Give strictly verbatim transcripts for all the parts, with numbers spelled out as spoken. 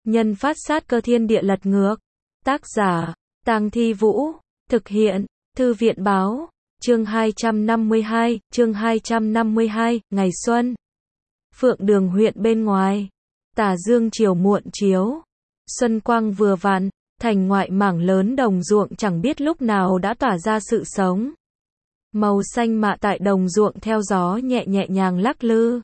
Nhân phát sát cơ thiên địa lật ngược. Tác giả, Tang Thi Vũ. Thực hiện, Thư viện báo. Chương hai trăm năm mươi hai, chương hai trăm năm mươi hai, ngày xuân. Phượng Đường huyện bên ngoài. Tà dương chiều muộn chiếu. Xuân quang vừa vặn, thành ngoại mảng lớn đồng ruộng chẳng biết lúc nào đã tỏa ra sự sống. Màu xanh mạ tại đồng ruộng theo gió nhẹ nhẹ nhàng lắc lư.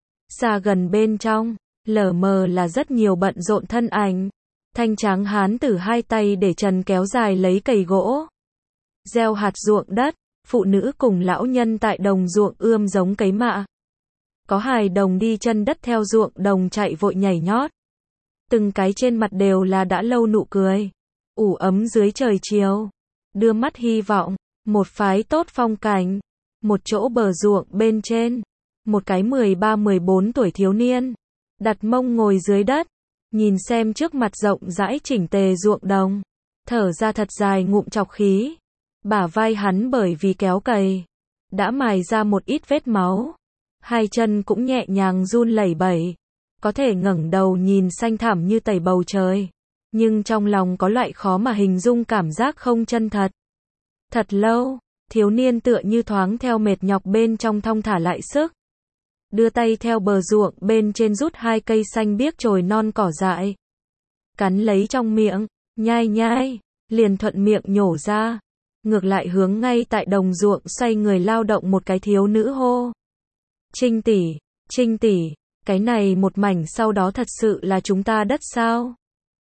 Xa gần bên trong, lờ mờ là rất nhiều bận rộn thân ảnh. Thanh tráng hán tử hai tay để trần kéo dài lấy cày gỗ. Gieo hạt ruộng đất, phụ nữ cùng lão nhân tại đồng ruộng ươm giống cấy mạ. Có hài đồng đi chân đất theo ruộng đồng chạy vội nhảy nhót. Từng cái trên mặt đều là đã lâu nụ cười. Ủ ấm dưới trời chiều. Đưa mắt hy vọng, một phái tốt phong cảnh. Một chỗ bờ ruộng bên trên. Một cái mười ba mười bốn tuổi thiếu niên. Đặt mông ngồi dưới đất. Nhìn xem trước mặt rộng rãi chỉnh tề ruộng đồng. Thở ra thật dài ngụm trọc khí. Bả vai hắn bởi vì kéo cày. Đã mài ra một ít vết máu. Hai chân cũng nhẹ nhàng run lẩy bẩy. Có thể ngẩng đầu nhìn xanh thẳm như tẩy bầu trời. Nhưng trong lòng có loại khó mà hình dung cảm giác không chân thật. Thật lâu, thiếu niên tựa như thoáng theo mệt nhọc bên trong thong thả lại sức. Đưa tay theo bờ ruộng bên trên rút hai cây xanh biếc chồi non cỏ dại. Cắn lấy trong miệng, nhai nhai, liền thuận miệng nhổ ra. Ngược lại hướng ngay tại đồng ruộng xoay người lao động một cái thiếu nữ hô. Trinh tỷ, Trinh tỷ, cái này một mảnh sau đó thật sự là chúng ta đất sao?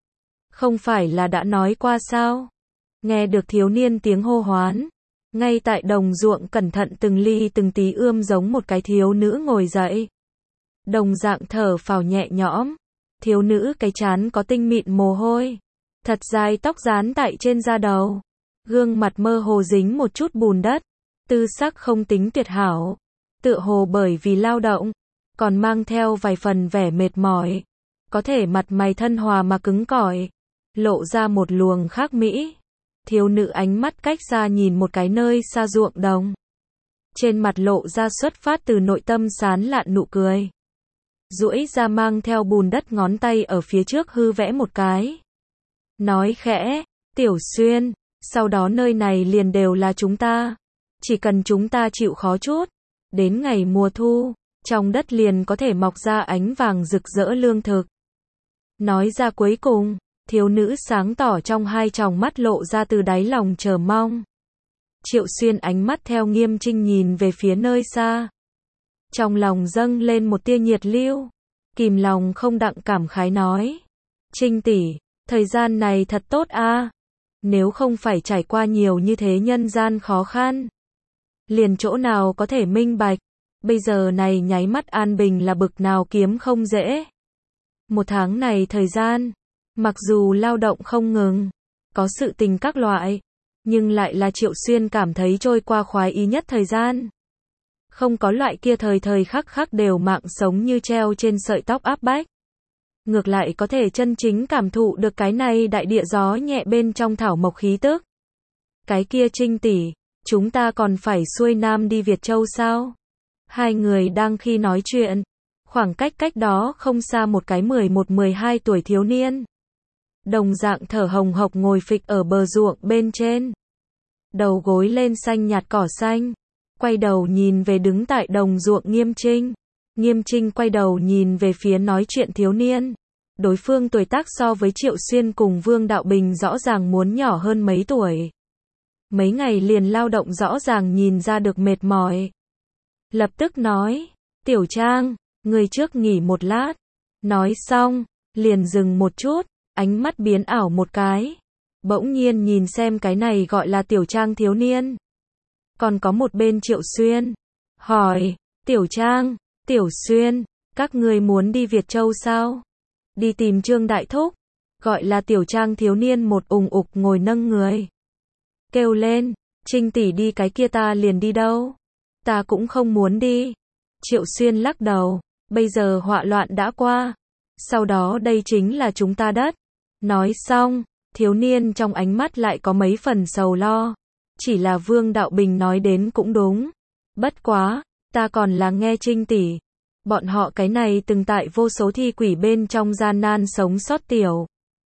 Không phải là đã nói qua sao? Nghe được thiếu niên tiếng hô hoán. Ngay tại đồng ruộng cẩn thận từng ly từng tí ươm giống một cái thiếu nữ ngồi dậy. Đồng dạng thở phào nhẹ nhõm. Thiếu nữ cái trán có tinh mịn mồ hôi. Thật dài tóc dán tại trên da đầu. Gương mặt mơ hồ dính một chút bùn đất. Tư sắc không tính tuyệt hảo. Tựa hồ bởi vì lao động. Còn mang theo vài phần vẻ mệt mỏi. Có thể mặt mày thân hòa mà cứng cỏi. Lộ ra một luồng khác mỹ. Thiếu nữ ánh mắt cách xa nhìn một cái nơi xa ruộng đồng. Trên mặt lộ ra xuất phát từ nội tâm sán lạn nụ cười. Duỗi ra mang theo bùn đất ngón tay ở phía trước hư vẽ một cái. Nói khẽ, Tiểu Xuyên, sau đó nơi này liền đều là chúng ta. Chỉ cần chúng ta chịu khó chút. Đến ngày mùa thu, trong đất liền có thể mọc ra ánh vàng rực rỡ lương thực. Nói ra cuối cùng. Thiếu nữ sáng tỏ trong hai tròng mắt lộ ra từ đáy lòng chờ mong. Triệu Xuyên ánh mắt theo Nghiêm Trinh nhìn về phía nơi xa. Trong lòng dâng lên một tia nhiệt lưu. Kìm lòng không đặng cảm khái nói. Trinh tỷ, thời gian này thật tốt a. Nếu không phải trải qua nhiều như thế nhân gian khó khăn. Liền chỗ nào có thể minh bạch. Bây giờ này nháy mắt an bình là bực nào kiếm không dễ. Một tháng này thời gian. Mặc dù lao động không ngừng, có sự tình các loại, nhưng lại là Triệu Xuyên cảm thấy trôi qua khoái ý nhất thời gian. Không có loại kia thời thời khắc khắc đều mạng sống như treo trên sợi tóc áp bách. Ngược lại có thể chân chính cảm thụ được cái này đại địa gió nhẹ bên trong thảo mộc khí tức. Cái kia Trinh tỷ, chúng ta còn phải xuôi nam đi Việt Châu sao? Hai người đang khi nói chuyện, khoảng cách cách đó không xa một cái mười một mười hai tuổi thiếu niên. Đồng dạng thở hồng hộc ngồi phịch ở bờ ruộng bên trên. Đầu gối lên xanh nhạt cỏ xanh. Quay đầu nhìn về đứng tại đồng ruộng Nghiêm Trinh. Nghiêm Trinh quay đầu nhìn về phía nói chuyện thiếu niên. Đối phương tuổi tác so với Triệu Xuyên cùng Vương Đạo Bình rõ ràng muốn nhỏ hơn mấy tuổi. Mấy ngày liền lao động rõ ràng nhìn ra được mệt mỏi. Lập tức nói, Tiểu Trang, người trước nghỉ một lát. Nói xong, liền dừng một chút. Ánh mắt biến ảo một cái. Bỗng nhiên nhìn xem cái này gọi là Tiểu Trang thiếu niên. Còn có một bên Triệu Xuyên. Hỏi, Tiểu Trang, Tiểu Xuyên, các ngươi muốn đi Việt Châu sao? Đi tìm Trương Đại Thúc. Gọi là Tiểu Trang thiếu niên một ùng ục ngồi nâng người. Kêu lên, Trinh tỷ đi cái kia ta liền đi đâu? Ta cũng không muốn đi. Triệu Xuyên lắc đầu, bây giờ họa loạn đã qua. Sau đó đây chính là chúng ta đất. Nói xong, thiếu niên trong ánh mắt lại có mấy phần sầu lo. Chỉ là Vương Đạo Bình nói đến cũng đúng. Bất quá, ta còn là nghe Trinh tỷ. Bọn họ cái này từng tại vô số thi quỷ bên trong gian nan sống sót tiểu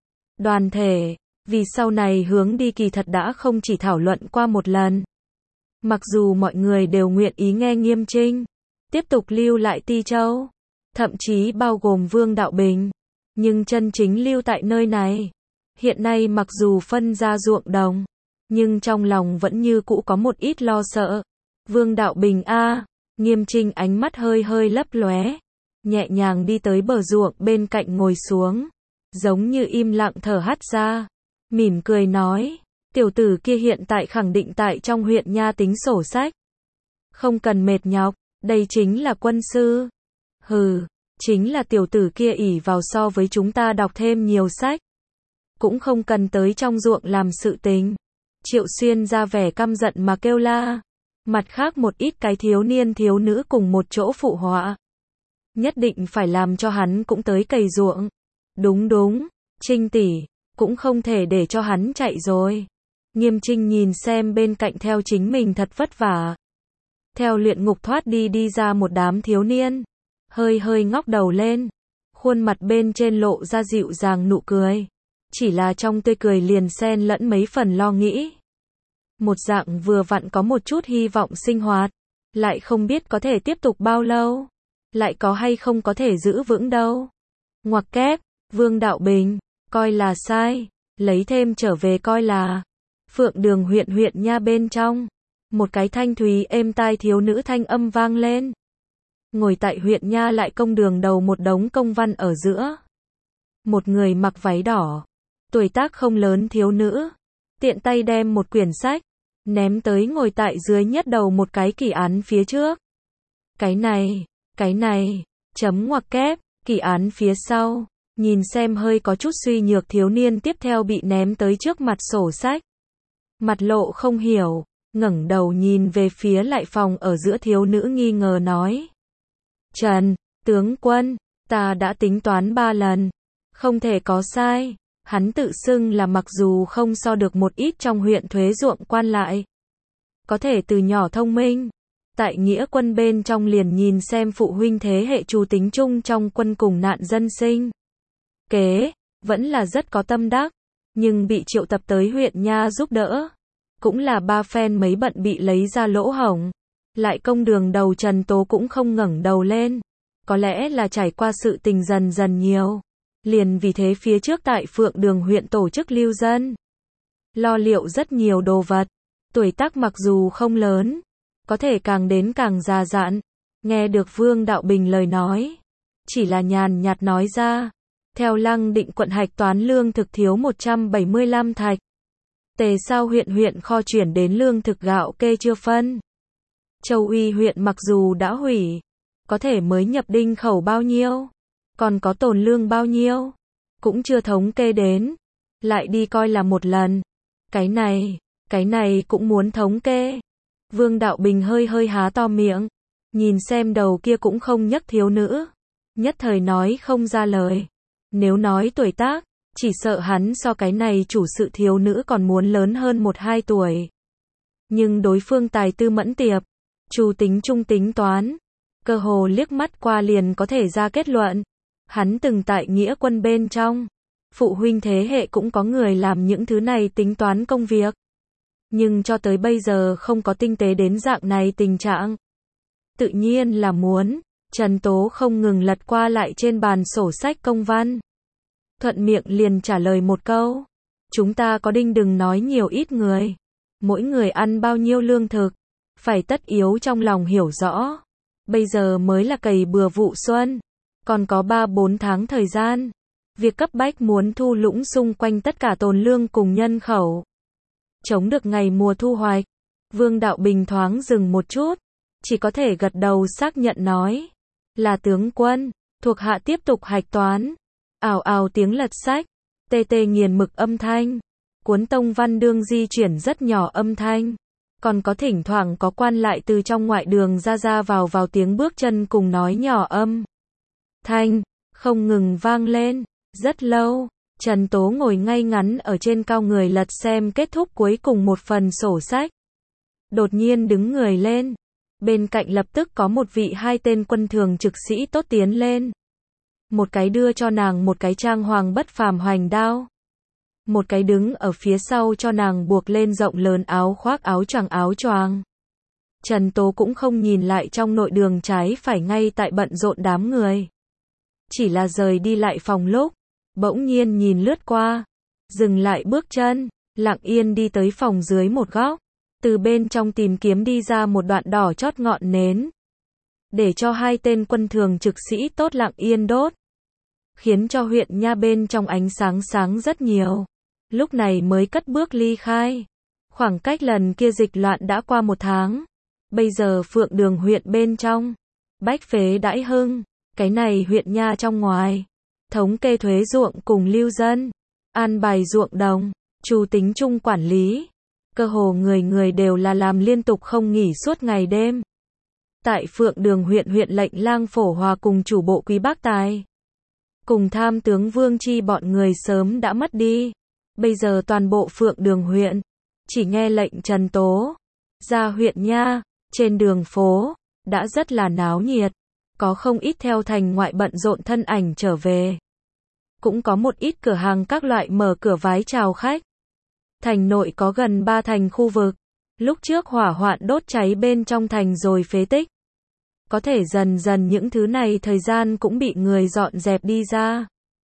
đoàn thể, vì sau này hướng đi kỳ thật đã không chỉ thảo luận qua một lần. Mặc dù mọi người đều nguyện ý nghe Nghiêm Trinh tiếp tục lưu lại Ti Châu, thậm chí bao gồm Vương Đạo Bình, nhưng chân chính lưu tại nơi này. Hiện nay mặc dù phân ra ruộng đồng, nhưng trong lòng vẫn như cũ có một ít lo sợ. Vương Đạo Bình a, Nghiêm Trinh ánh mắt hơi hơi lấp lóe, nhẹ nhàng đi tới bờ ruộng bên cạnh ngồi xuống, giống như im lặng thở hắt ra, mỉm cười nói, tiểu tử kia hiện tại khẳng định tại trong huyện nha tính sổ sách. Không cần mệt nhọc, đây chính là quân sư. Hừ, chính là tiểu tử kia ỷ vào so với chúng ta đọc thêm nhiều sách. Cũng không cần tới trong ruộng làm sự tình. Triệu Xuyên ra vẻ căm giận mà kêu la. Mặt khác một ít cái thiếu niên thiếu nữ cùng một chỗ phụ họa. Nhất định phải làm cho hắn cũng tới cày ruộng. Đúng đúng, Trinh tỷ, cũng không thể để cho hắn chạy rồi. Nghiêm Trinh nhìn xem bên cạnh theo chính mình thật vất vả. Theo luyện ngục thoát đi đi ra một đám thiếu niên. Hơi hơi ngóc đầu lên. Khuôn mặt bên trên lộ ra dịu dàng nụ cười. Chỉ là trong tươi cười liền xen lẫn mấy phần lo nghĩ. Một dạng vừa vặn có một chút hy vọng sinh hoạt. Lại không biết có thể tiếp tục bao lâu. Lại có hay không có thể giữ vững đâu. Ngoặc kép, Vương Đạo Bình, coi là sai. Lấy thêm trở về coi là. Phượng Đường huyện huyện nha bên trong. Một cái thanh thúy êm tai thiếu nữ thanh âm vang lên. Ngồi tại huyện nha lại công đường đầu một đống công văn ở giữa. Một người mặc váy đỏ. Tuổi tác không lớn thiếu nữ. Tiện tay đem một quyển sách. Ném tới ngồi tại dưới nhất đầu một cái kỳ án phía trước. Cái này, cái này, chấm ngoặc kép, kỳ án phía sau. Nhìn xem hơi có chút suy nhược thiếu niên tiếp theo bị ném tới trước mặt sổ sách. Mặt lộ không hiểu, ngẩng đầu nhìn về phía lại phòng ở giữa thiếu nữ nghi ngờ nói. Trần, tướng quân, ta đã tính toán ba lần. Không thể có sai. Hắn tự xưng là mặc dù không so được một ít trong huyện thuế ruộng quan lại. Có thể từ nhỏ thông minh. Tại nghĩa quân bên trong liền nhìn xem phụ huynh thế hệ Chu Tính Trung trong quân cùng nạn dân sinh. Kế, vẫn là rất có tâm đắc. Nhưng bị triệu tập tới huyện nha giúp đỡ. Cũng là ba phen mấy bận bị lấy ra lỗ hổng. Lại công đường đầu Trần Tố cũng không ngẩng đầu lên. Có lẽ là trải qua sự tình dần dần nhiều. Liền vì thế phía trước tại Phượng Đường huyện tổ chức lưu dân. Lo liệu rất nhiều đồ vật. Tuổi tác mặc dù không lớn. Có thể càng đến càng già dặn. Nghe được Vương Đạo Bình lời nói. Chỉ là nhàn nhạt nói ra. Theo Lăng Định quận hạch toán lương thực thiếu một trăm bảy mươi lăm thạch. Tề Sao huyện huyện kho chuyển đến lương thực gạo kê chưa phân. Châu Uy huyện mặc dù đã hủy. Có thể mới nhập đinh khẩu bao nhiêu. Còn có tồn lương bao nhiêu. Cũng chưa thống kê đến. Lại đi coi là một lần. Cái này, cái này cũng muốn thống kê. Vương Đạo Bình hơi hơi há to miệng. Nhìn xem đầu kia cũng không nhấc thiếu nữ. Nhất thời nói không ra lời. Nếu nói tuổi tác, chỉ sợ hắn so cái này chủ sự thiếu nữ còn muốn lớn hơn một hai tuổi. Nhưng đối phương tài tư mẫn tiệp. Chu Tính Trung tính toán. Cơ hồ liếc mắt qua liền có thể ra kết luận. Hắn từng tại nghĩa quân bên trong. Phụ huynh thế hệ cũng có người làm những thứ này tính toán công việc. Nhưng cho tới bây giờ không có tinh tế đến dạng này tình trạng. Tự nhiên là muốn. Trần Tố không ngừng lật qua lại trên bàn sổ sách công văn. Thuận miệng liền trả lời một câu. Chúng ta có đinh đừng nói nhiều ít người. Mỗi người ăn bao nhiêu lương thực. Phải tất yếu trong lòng hiểu rõ. Bây giờ mới là cày bừa vụ xuân. Còn có ba bốn tháng thời gian. Việc cấp bách muốn thu lũng xung quanh tất cả tồn lương cùng nhân khẩu. Chống được ngày mùa thu hoạch. Vương Đạo Bình thoáng dừng một chút. Chỉ có thể gật đầu xác nhận nói. Là tướng quân. Thuộc hạ tiếp tục hạch toán. Ào ào tiếng lật sách. Tê tê nghiền mực âm thanh. Cuốn tông văn đương di chuyển rất nhỏ âm thanh. Còn có thỉnh thoảng có quan lại từ trong ngoại đường ra ra vào vào tiếng bước chân cùng nói nhỏ âm. Thanh, không ngừng vang lên. Rất lâu, Trần Tố ngồi ngay ngắn ở trên cao người lật xem kết thúc cuối cùng một phần sổ sách. Đột nhiên đứng người lên. Bên cạnh lập tức có một vị hai tên quân thường trực sĩ tốt tiến lên. Một cái đưa cho nàng một cái trang hoàng bất phàm hoành đao. Một cái đứng ở phía sau cho nàng buộc lên rộng lớn áo khoác áo choàng áo choàng. Trần Tố cũng không nhìn lại trong nội đường trái phải ngay tại bận rộn đám người. Chỉ là rời đi lại phòng lúc, bỗng nhiên nhìn lướt qua, dừng lại bước chân, lặng yên đi tới phòng dưới một góc, từ bên trong tìm kiếm đi ra một đoạn đỏ chót ngọn nến, để cho hai tên quân thường trực sĩ tốt lặng yên đốt, khiến cho huyện nha bên trong ánh sáng sáng rất nhiều. Lúc này mới cất bước ly khai. Khoảng cách lần kia dịch loạn đã qua một tháng. Bây giờ Phượng Đường huyện bên trong, bách phế đãi hưng, cái này huyện nha trong ngoài, thống kê thuế ruộng cùng lưu dân, an bài ruộng đồng, chủ tính chung quản lý, cơ hồ người người đều là làm liên tục không nghỉ suốt ngày đêm. Tại Phượng Đường huyện, huyện lệnh Lang Phổ Hòa cùng chủ bộ Quý Bác Tài, cùng tham tướng Vương Chi bọn người sớm đã mất đi. Bây giờ toàn bộ Phượng Đường huyện, chỉ nghe lệnh Trần Tố, ra huyện nha, trên đường phố, đã rất là náo nhiệt. Có không ít theo thành ngoại bận rộn thân ảnh trở về. Cũng có một ít cửa hàng các loại mở cửa vái chào khách. Thành nội có gần ba thành khu vực. Lúc trước hỏa hoạn đốt cháy bên trong thành rồi phế tích. Có thể dần dần những thứ này thời gian cũng bị người dọn dẹp đi ra.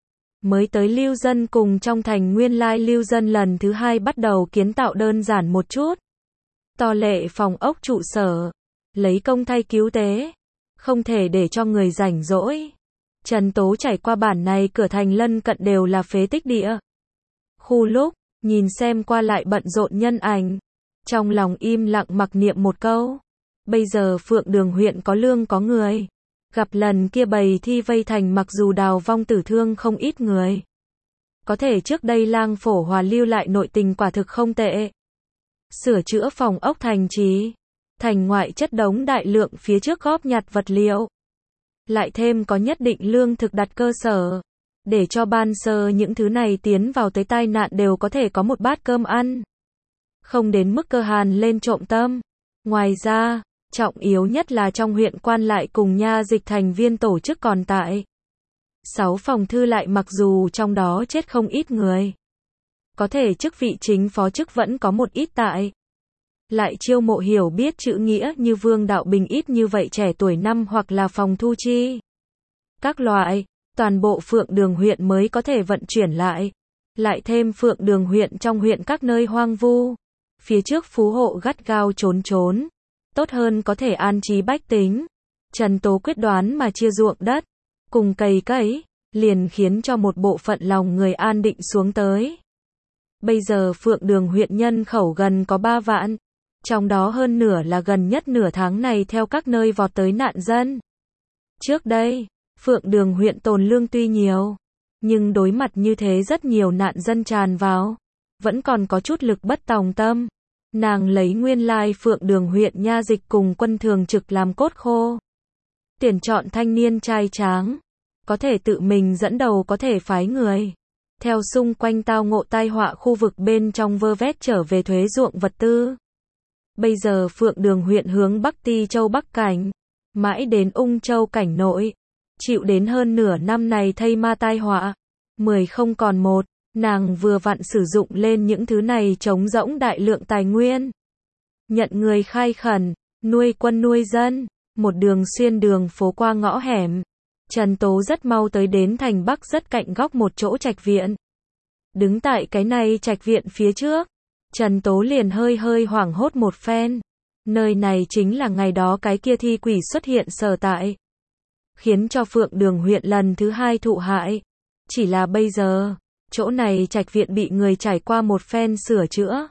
Mới tới lưu dân cùng trong thành nguyên lai lưu dân lần thứ hai bắt đầu kiến tạo đơn giản một chút. To lệ phòng ốc trụ sở, lấy công thay cứu tế, không thể để cho người rảnh rỗi. Trần Tố trải qua bản này cửa thành lân cận đều là phế tích địa. Khu lúc, nhìn xem qua lại bận rộn nhân ảnh, trong lòng im lặng mặc niệm một câu. Bây giờ Phượng Đường huyện có lương có người. Gặp lần kia bầy thi vây thành mặc dù đào vong tử thương không ít người. Có thể trước đây Lang Phổ Hòa lưu lại nội tình quả thực không tệ. Sửa chữa phòng ốc thành trì, thành ngoại chất đống đại lượng phía trước góp nhặt vật liệu. Lại thêm có nhất định lương thực đặt cơ sở, để cho ban sơ những thứ này tiến vào tới tai nạn đều có thể có một bát cơm ăn. Không đến mức cơ hàn lên trộm tâm. Ngoài ra, trọng yếu nhất là trong huyện quan lại cùng nha dịch thành viên tổ chức còn tại. Sáu phòng thư lại mặc dù trong đó chết không ít người. Có thể chức vị chính phó chức vẫn có một ít tại. Lại chiêu mộ hiểu biết chữ nghĩa như Vương Đạo Bình ít như vậy trẻ tuổi năm hoặc là phòng thu chi. Các loại, toàn bộ Phượng Đường huyện mới có thể vận chuyển lại. Lại thêm Phượng Đường huyện trong huyện các nơi hoang vu. Phía trước phú hộ gắt gao trốn trốn. Tốt hơn có thể an trí bách tính. Trần Tố quyết đoán mà chia ruộng đất, cùng cày cấy, liền khiến cho một bộ phận lòng người an định xuống tới. Bây giờ Phượng Đường huyện nhân khẩu gần có ba vạn. Trong đó hơn nửa là gần nhất nửa tháng này theo các nơi vọt tới nạn dân. Trước đây, Phượng Đường huyện tồn lương tuy nhiều, nhưng đối mặt như thế rất nhiều nạn dân tràn vào, vẫn còn có chút lực bất tòng tâm. Nàng lấy nguyên lai Phượng Đường huyện nha dịch cùng quân thường trực làm cốt khô. Tuyển chọn thanh niên trai tráng, có thể tự mình dẫn đầu có thể phái người. Theo xung quanh tao ngộ tai họa khu vực bên trong vơ vét trở về thuế ruộng vật tư. Bây giờ Phượng Đường huyện hướng Bắc Ti Châu Bắc Cảnh, mãi đến Ung Châu Cảnh Nội, chịu đến hơn nửa năm này thây ma tai họa, mười không còn một, nàng vừa vặn sử dụng lên những thứ này trống rỗng đại lượng tài nguyên. Nhận người khai khẩn, nuôi quân nuôi dân, một đường xuyên đường phố qua ngõ hẻm. Trần Tố rất mau tới đến thành Bắc rất cạnh góc một chỗ trạch viện. Đứng tại cái này trạch viện phía trước, Trần Tố liền hơi hơi hoảng hốt một phen. Nơi này chính là ngày đó cái kia thi quỷ xuất hiện sở tại, khiến cho Phượng Đường huyện lần thứ hai thụ hại. Chỉ là bây giờ, chỗ này trạch viện bị người trải qua một phen sửa chữa,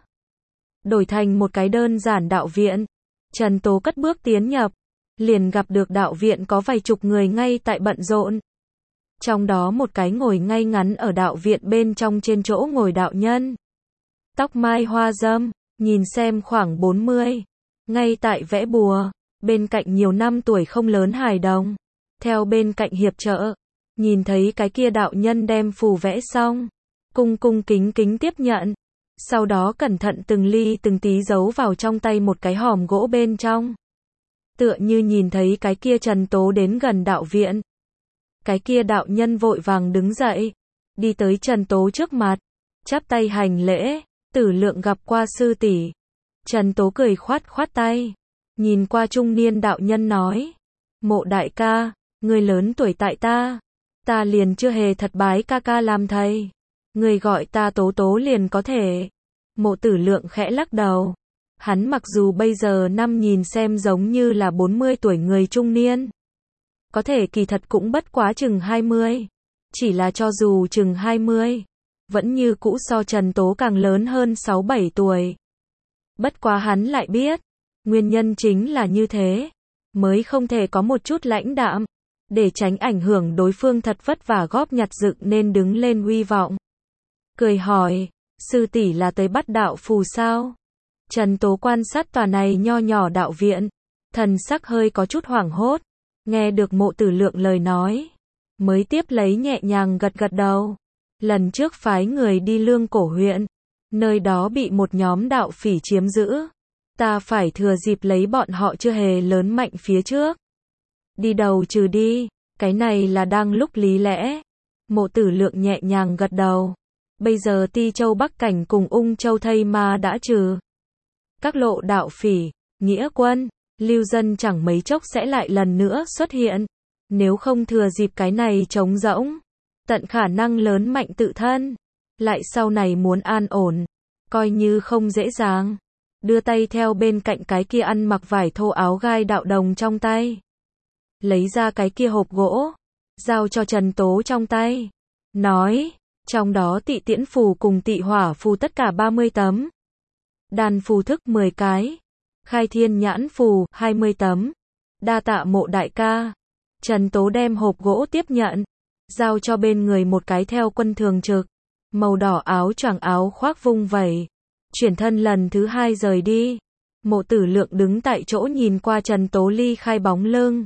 đổi thành một cái đơn giản đạo viện. Trần Tố cất bước tiến nhập, liền gặp được đạo viện có vài chục người ngay tại bận rộn. Trong đó một cái ngồi ngay ngắn ở đạo viện bên trong trên chỗ ngồi đạo nhân. Tóc mai hoa râm, nhìn xem khoảng bốn mươi, ngay tại vẽ bùa, bên cạnh nhiều năm tuổi không lớn hài đồng. Theo bên cạnh hiệp trợ, nhìn thấy cái kia đạo nhân đem phù vẽ xong, cung cung kính kính tiếp nhận. Sau đó cẩn thận từng ly từng tí giấu vào trong tay một cái hòm gỗ bên trong. tựa như nhìn thấy cái kia Trần Tố đến gần đạo viện. Cái kia đạo nhân vội vàng đứng dậy, đi tới Trần Tố trước mặt, chắp tay hành lễ, Tử Lượng gặp qua sư tỷ. Trần Tố cười khoát khoát tay, nhìn qua trung niên đạo nhân nói, Mộ đại ca, người lớn tuổi tại ta, ta liền chưa hề thật bái ca ca làm thầy, người gọi ta Tố Tố liền có thể. Mộ Tử Lượng khẽ lắc đầu, hắn mặc dù bây giờ năm nhìn xem giống như là bốn mươi tuổi người trung niên, có thể kỳ thật cũng bất quá chừng hai mươi, chỉ là cho dù chừng hai mươi, vẫn như cũ so Trần Tố càng lớn hơn sáu bảy tuổi. Bất quá hắn lại biết, nguyên nhân chính là như thế, mới không thể có một chút lãnh đạm, để tránh ảnh hưởng đối phương thật vất vả góp nhặt dựng nên đứng lên uy vọng. Cười hỏi, sư tỷ là tới bắt đạo phù sao? Trần Tố quan sát tòa này nho nhỏ đạo viện, thần sắc hơi có chút hoảng hốt, nghe được Mộ Tử Lượng lời nói, mới tiếp lấy nhẹ nhàng gật gật đầu. Lần trước phái người đi Lương Cổ huyện, nơi đó bị một nhóm đạo phỉ chiếm giữ, ta phải thừa dịp lấy bọn họ chưa hề lớn mạnh phía trước, đi đầu trừ đi, cái này là đang lúc lý lẽ. Mộ Tử Lượng nhẹ nhàng gật đầu, bây giờ Ti Châu Bắc Cảnh cùng Ung Châu Thây Ma đã trừ, các lộ đạo phỉ, nghĩa quân, lưu dân chẳng mấy chốc sẽ lại lần nữa xuất hiện, nếu không thừa dịp cái này trống rỗng, tận khả năng lớn mạnh tự thân, lại sau này muốn an ổn, coi như không dễ dàng. Đưa tay theo bên cạnh cái kia ăn mặc vải thô áo gai đạo đồng trong tay, lấy ra cái kia hộp gỗ, giao cho Trần Tố trong tay, nói, trong đó tị tiễn phù cùng tị hỏa phù tất cả ba mươi tấm, đàn phù thức mười cái, khai thiên nhãn phù hai mươi tấm, đa tạ Mộ đại ca. Trần Tố đem hộp gỗ tiếp nhận, giao cho bên người một cái theo quân thường trực, màu đỏ áo choàng áo khoác vung vẩy, chuyển thân lần thứ hai rời đi. Mộ Tử Lượng đứng tại chỗ nhìn qua Trần Tố ly khai bóng lưng,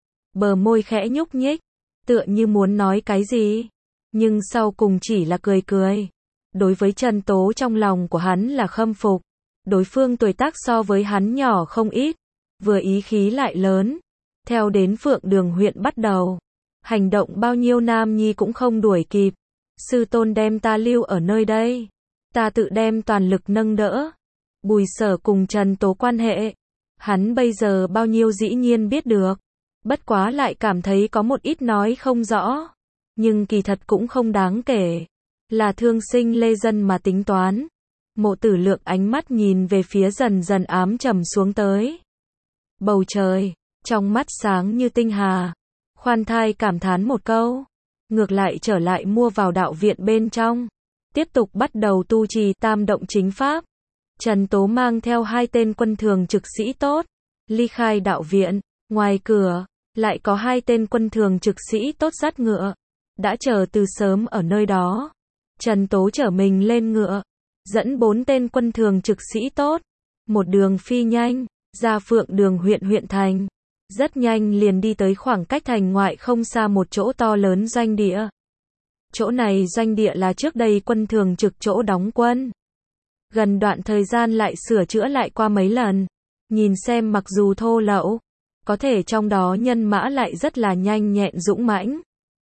bờ môi khẽ nhúc nhích, tựa như muốn nói cái gì, nhưng sau cùng chỉ là cười cười. Đối với Trần Tố trong lòng của hắn là khâm phục, đối phương tuổi tác so với hắn nhỏ không ít, vừa ý khí lại lớn, theo đến Phượng Đường huyện bắt đầu, hành động bao nhiêu nam nhi cũng không đuổi kịp. Sư tôn đem ta lưu ở nơi đây, ta tự đem toàn lực nâng đỡ. Bùi Sở cùng Trần Tố quan hệ, hắn bây giờ bao nhiêu dĩ nhiên biết được, bất quá lại cảm thấy có một ít nói không rõ, nhưng kỳ thật cũng không đáng kể, là thương sinh lê dân mà tính toán. Mộ Tử Lượng ánh mắt nhìn về phía dần dần ám trầm xuống tới bầu trời, trong mắt sáng như tinh hà, khoan thai cảm thán một câu, ngược lại trở lại mua vào đạo viện bên trong, tiếp tục bắt đầu tu trì tam động chính pháp. Trần Tố mang theo hai tên quân thường trực sĩ tốt, ly khai đạo viện, ngoài cửa, lại có hai tên quân thường trực sĩ tốt dắt ngựa, đã chờ từ sớm ở nơi đó. Trần Tố chở mình lên ngựa, dẫn bốn tên quân thường trực sĩ tốt, một đường phi nhanh, ra Phượng Đường huyện huyện thành, rất nhanh liền đi tới khoảng cách thành ngoại không xa một chỗ to lớn doanh địa. Chỗ này doanh địa là trước đây quân thường trực chỗ đóng quân, gần đoạn thời gian lại sửa chữa lại qua mấy lần, nhìn xem mặc dù thô lậu, có thể trong đó nhân mã lại rất là nhanh nhẹn dũng mãnh.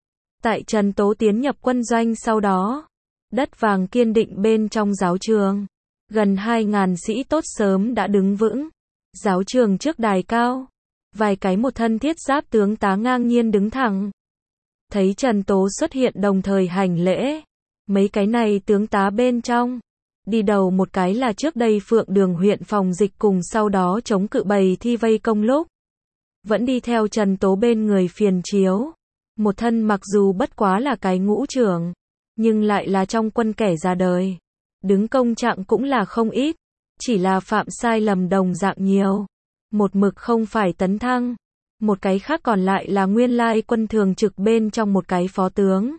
Tại Trần Tố tiến nhập quân doanh sau đó, đất vàng kiên định bên trong giáo trường, gần hai ngàn sĩ tốt sớm đã đứng vững. Giáo trường trước đài cao, vài cái một thân thiết giáp tướng tá ngang nhiên đứng thẳng. Thấy Trần Tố xuất hiện đồng thời hành lễ, mấy cái này tướng tá bên trong, đi đầu một cái là trước đây Phượng Đường huyện phòng dịch cùng sau đó chống cự bầy thi vây công lúc, vẫn đi theo Trần Tố bên người phiền chiếu, một thân mặc dù bất quá là cái ngũ trưởng, nhưng lại là trong quân kẻ ra đời, đứng công trạng cũng là không ít, chỉ là phạm sai lầm đồng dạng nhiều, một mực không phải tấn thăng. Một cái khác còn lại là nguyên lai quân thường trực bên trong một cái phó tướng,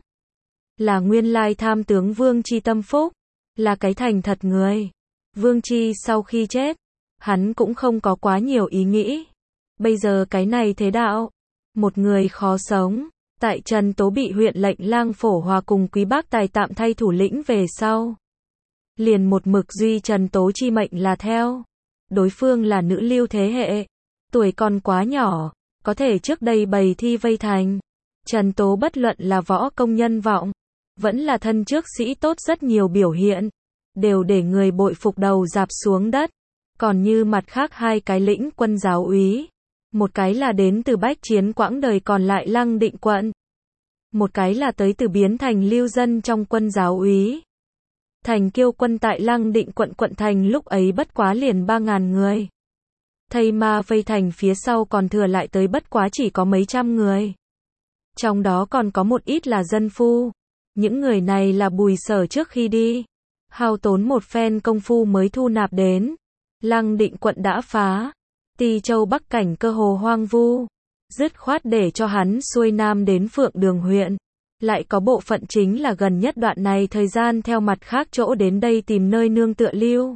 là nguyên lai tham tướng Vương Chi tâm phúc, là cái thành thật người. Vương Chi sau khi chết, hắn cũng không có quá nhiều ý nghĩ. Bây giờ cái này thế đạo, một người khó sống. Tại Trần Tố bị huyện lệnh Lang Phổ Hòa cùng Quý Bác Tài tạm thay thủ lĩnh về sau, liền một mực duy Trần Tố chi mệnh là theo. Đối phương là nữ lưu thế hệ, tuổi còn quá nhỏ, có thể trước đây bày thi vây thành. Trần Tố bất luận là võ công nhân vọng, vẫn là thân trước sĩ tốt rất nhiều biểu hiện, đều để người bội phục đầu rạp xuống đất. Còn như mặt khác hai cái lĩnh quân giáo úy, một cái là đến từ bách chiến quãng đời còn lại Lăng Định quận, một cái là tới từ biến thành lưu dân trong quân giáo úy. Thành Kiêu quân tại Lăng Định quận quận thành lúc ấy bất quá liền ba ngàn người. Thây Ma vây thành phía sau còn thừa lại tới bất quá chỉ có mấy trăm người. Trong đó còn có một ít là dân phu. Những người này là Bùi Sở trước khi đi, hao tốn một phen công phu mới thu nạp đến. Lăng Định quận đã phá, Ti Châu Bắc cảnh cơ hồ hoang vu, dứt khoát để cho hắn xuôi nam đến Phượng Đường huyện. Lại có bộ phận chính là gần nhất đoạn này thời gian theo mặt khác chỗ đến đây tìm nơi nương tựa lưu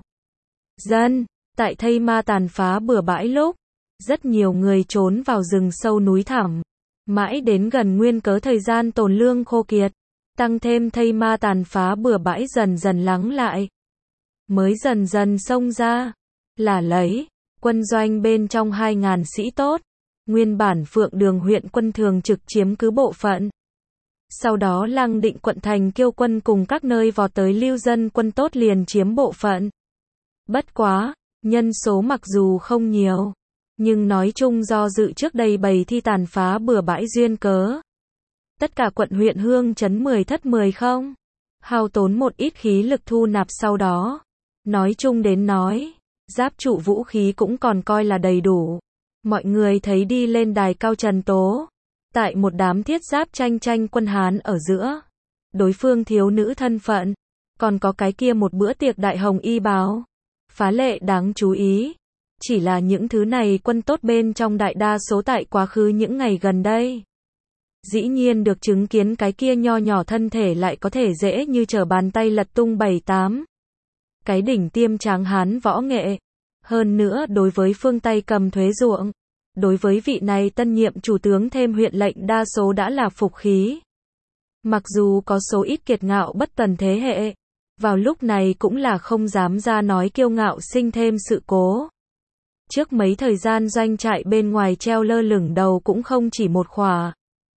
dân. Tại Thây Ma tàn phá bừa bãi lúc, rất nhiều người trốn vào rừng sâu núi thẳm, mãi đến gần nguyên cớ thời gian tồn lương khô kiệt, tăng thêm Thây Ma tàn phá bừa bãi dần dần lắng lại, mới dần dần xông ra, là lấy quân doanh bên trong hai ngàn sĩ tốt, nguyên bản Phượng Đường huyện quân thường trực chiếm cứ bộ phận. Sau đó Lăng Định quận Thành Kiêu quân cùng các nơi vọt tới lưu dân quân tốt liền chiếm bộ phận. Bất quá, nhân số mặc dù không nhiều, nhưng nói chung do dự trước đây bày thi tàn phá bừa bãi duyên cớ. Tất cả quận huyện hương trấn mười thất mười không, hao tốn một ít khí lực thu nạp sau đó. Nói chung đến nói, giáp trụ vũ khí cũng còn coi là đầy đủ. Mọi người thấy đi lên đài cao Trần Tố, tại một đám thiết giáp tranh tranh quân Hán ở giữa. Đối phương thiếu nữ thân phận, còn có cái kia một bữa tiệc đại hồng y bào. Phá lệ đáng chú ý. Chỉ là những thứ này quân tốt bên trong đại đa số tại quá khứ những ngày gần đây. Dĩ nhiên được chứng kiến cái kia nho nhỏ thân thể lại có thể dễ như trở bàn tay lật tung bảy tám. Cái đỉnh tiêm tráng hán võ nghệ. Hơn nữa đối với phương Tây cầm thuế ruộng, đối với vị này tân nhiệm chủ tướng thêm huyện lệnh đa số đã là phục khí. Mặc dù có số ít kiệt ngạo bất tần thế hệ, vào lúc này cũng là không dám ra nói kiêu ngạo sinh thêm sự cố. Trước mấy thời gian doanh trại bên ngoài treo lơ lửng đầu cũng không chỉ một khỏa.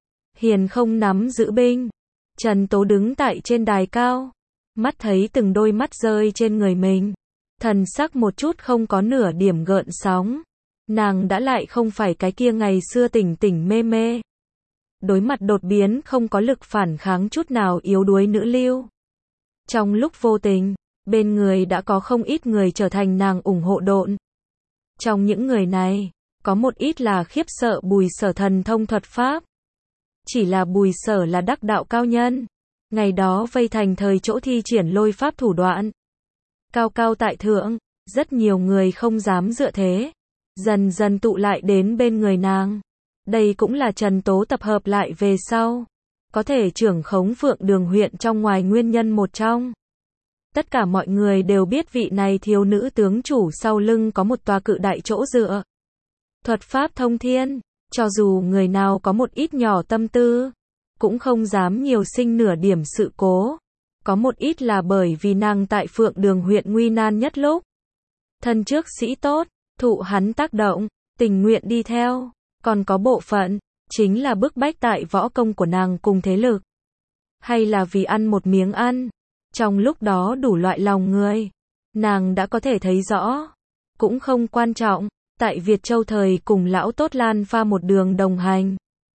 Hiền không nắm giữ binh. Trần Tố đứng tại trên đài cao, mắt thấy từng đôi mắt rơi trên người mình. Thần sắc một chút không có nửa điểm gợn sóng. Nàng đã lại không phải cái kia ngày xưa tỉnh tỉnh mê mê. Đối mặt đột biến không có lực phản kháng chút nào yếu đuối nữ lưu. Trong lúc vô tình, bên người đã có không ít người trở thành nàng ủng hộ độn. Trong những người này, có một ít là khiếp sợ Bùi Sở thần thông thuật pháp. Chỉ là Bùi Sở là đắc đạo cao nhân. Ngày đó vây thành thời chỗ thi triển lôi pháp thủ đoạn. Cao cao tại thượng, rất nhiều người không dám dựa thế. Dần dần tụ lại đến bên người nàng. Đây cũng là Trần Tố tập hợp lại về sau. Có thể trưởng khống Phượng Đường huyện trong ngoài nguyên nhân một trong. Tất cả mọi người đều biết vị này thiếu nữ tướng chủ sau lưng có một tòa cự đại chỗ dựa. Thuật pháp thông thiên, cho dù người nào có một ít nhỏ tâm tư, cũng không dám nhiều sinh nửa điểm sự cố. Có một ít là bởi vì nàng tại Phượng Đường huyện nguy nan nhất lúc. Thân trước sĩ tốt, thụ hắn tác động, tình nguyện đi theo. Còn có bộ phận, chính là bức bách tại võ công của nàng cùng thế lực. Hay là vì ăn một miếng ăn. Trong lúc đó đủ loại lòng người. Nàng đã có thể thấy rõ. Cũng không quan trọng. Tại Việt Châu thời cùng lão tốt Lan Pha một đường đồng hành.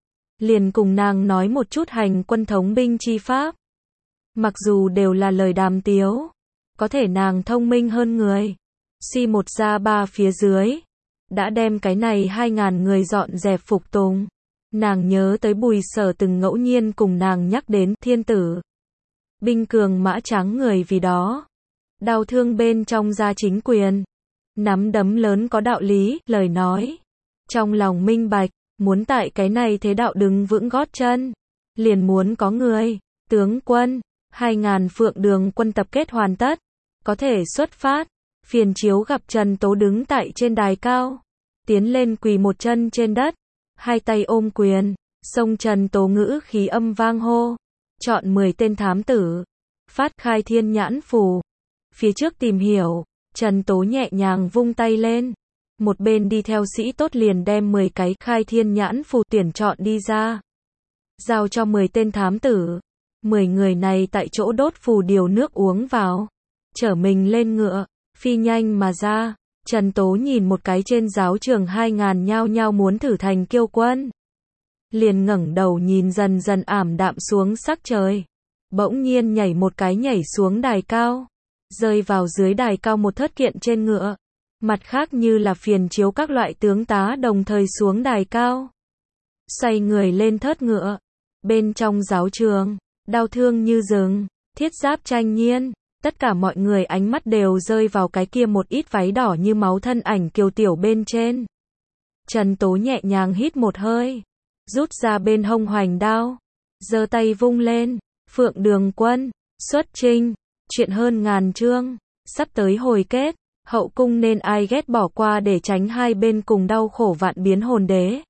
Liền cùng nàng nói một chút hành quân thống binh chi pháp. Mặc dù đều là lời đàm tiếu. Có thể nàng thông minh hơn người. Suy một ra ba phía dưới. Đã đem cái này hai ngàn người dọn dẹp phục tùng. Nàng nhớ tới Bùi Sở từng ngẫu nhiên cùng nàng nhắc đến thiên tử. Binh cường mã trắng người vì đó. Đau thương bên trong gia chính quyền. Nắm đấm lớn có đạo lý, lời nói. Trong lòng minh bạch, muốn tại cái này thế đạo đứng vững gót chân. Liền muốn có người, tướng quân, hai ngàn Phượng Đường quân tập kết hoàn tất. Có thể xuất phát. Phiền chiếu gặp Trần Tố đứng tại trên đài cao. Tiến lên quỳ một chân trên đất. Hai tay ôm quyền. Xông Trần Tố ngữ khí âm vang hô. Chọn mười tên thám tử. Phát khai thiên nhãn phù. Phía trước tìm hiểu. Trần Tố nhẹ nhàng vung tay lên. Một bên đi theo sĩ tốt liền đem mười cái khai thiên nhãn phù tuyển chọn đi ra. Giao cho mười tên thám tử. mười người này tại chỗ đốt phù điều nước uống vào. Chở mình lên ngựa, phi nhanh mà ra. Trần Tố nhìn một cái trên giáo trường hai ngàn nhao nhao muốn thử thành kiêu quân. Liền ngẩng đầu nhìn dần dần ảm đạm xuống sắc trời. Bỗng nhiên nhảy một cái nhảy xuống đài cao. Rơi vào dưới đài cao một thất kiện trên ngựa. Mặt khác như là phiền chiếu các loại tướng tá đồng thời xuống đài cao. Xoay người lên thớt ngựa. Bên trong giáo trường, đao thương như rừng, thiết giáp tranh nhiên. Tất cả mọi người ánh mắt đều rơi vào cái kia một ít váy đỏ như máu thân ảnh kiều tiểu bên trên. Trần Tố nhẹ nhàng hít một hơi. Rút ra bên hông hoành đao. Giơ tay vung lên. Phượng Đường Quân, xuất chinh. Chuyện hơn ngàn chương. Sắp tới hồi kết. Hậu cung nên ai ghét bỏ qua để tránh hai bên cùng đau khổ vạn biến hồn đế.